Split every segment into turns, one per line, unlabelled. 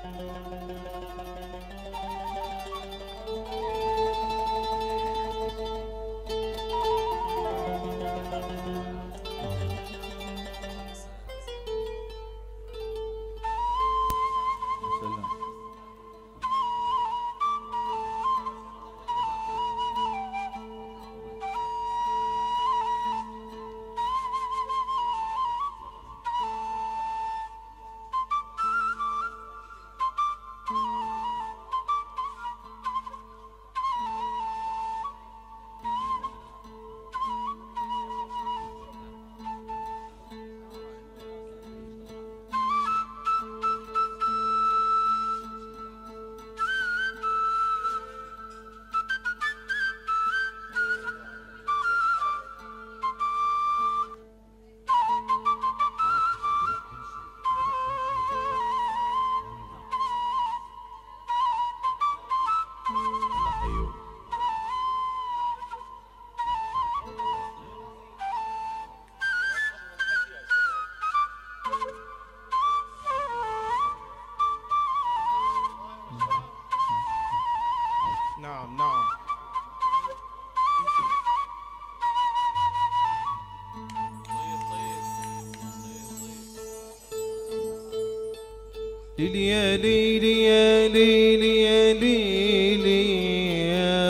يا ليلي يا ليلي يا ليلي يا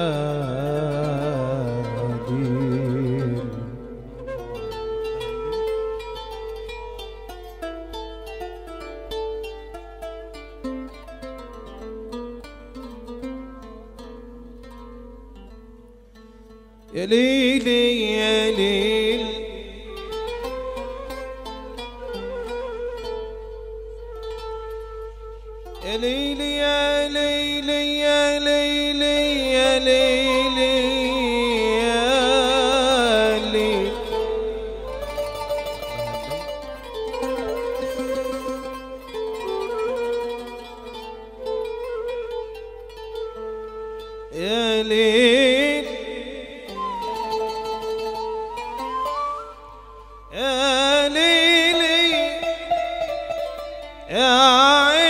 ليل يا ليلي يا ليل يا ليلي يا ليلي يا ليلي يا ليلي يا ليل يا ليل يا ليلي يا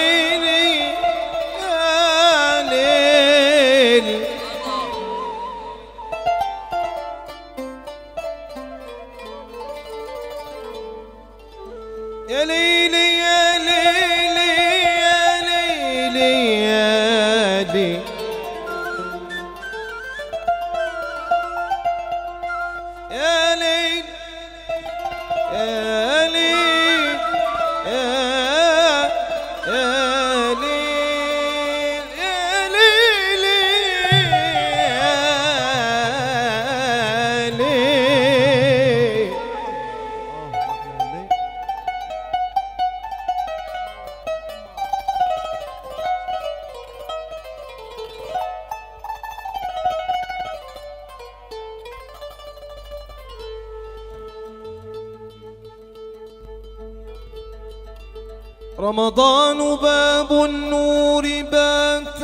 يا ليلي يا ليلي يا ليلي يا ليلي يا ليل يا ليل يا ليل يا ليلي يا ليل رمضان باب النور بات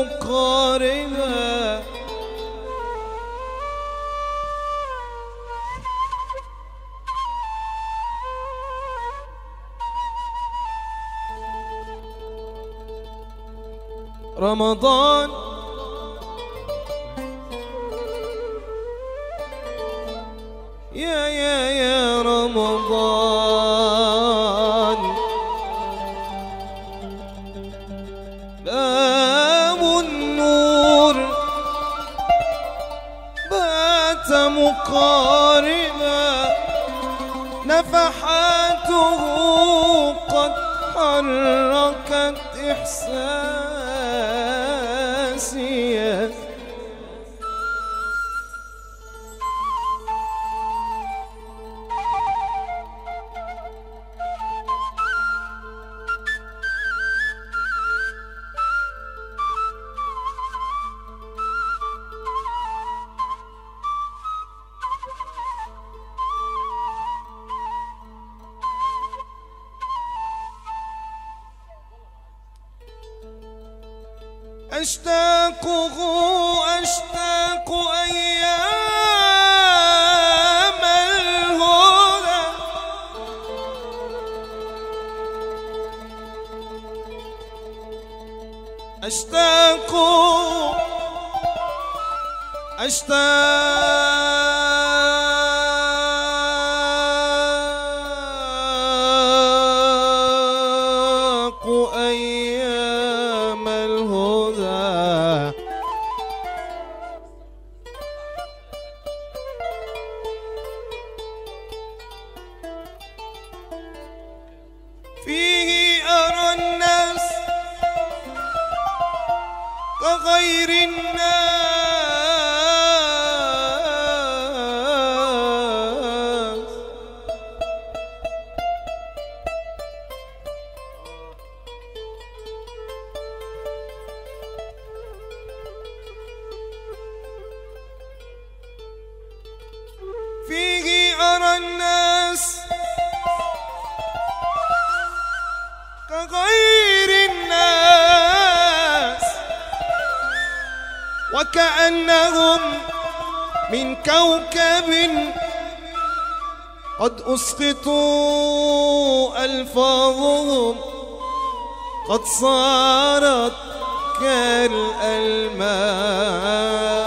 مقاربا رمضان يا رمضان باب النور بات مقاربا نفحاته قد حركت إحساسي أشتاقه أشتاق أيام الهدى أشتاق أيام الهدى فيه أرى الناس كغير الناس فيه أرى الناس كغير الناس وكأنهم من كوكب قد أسقطوا ألفاظهم قد صارت كالألماس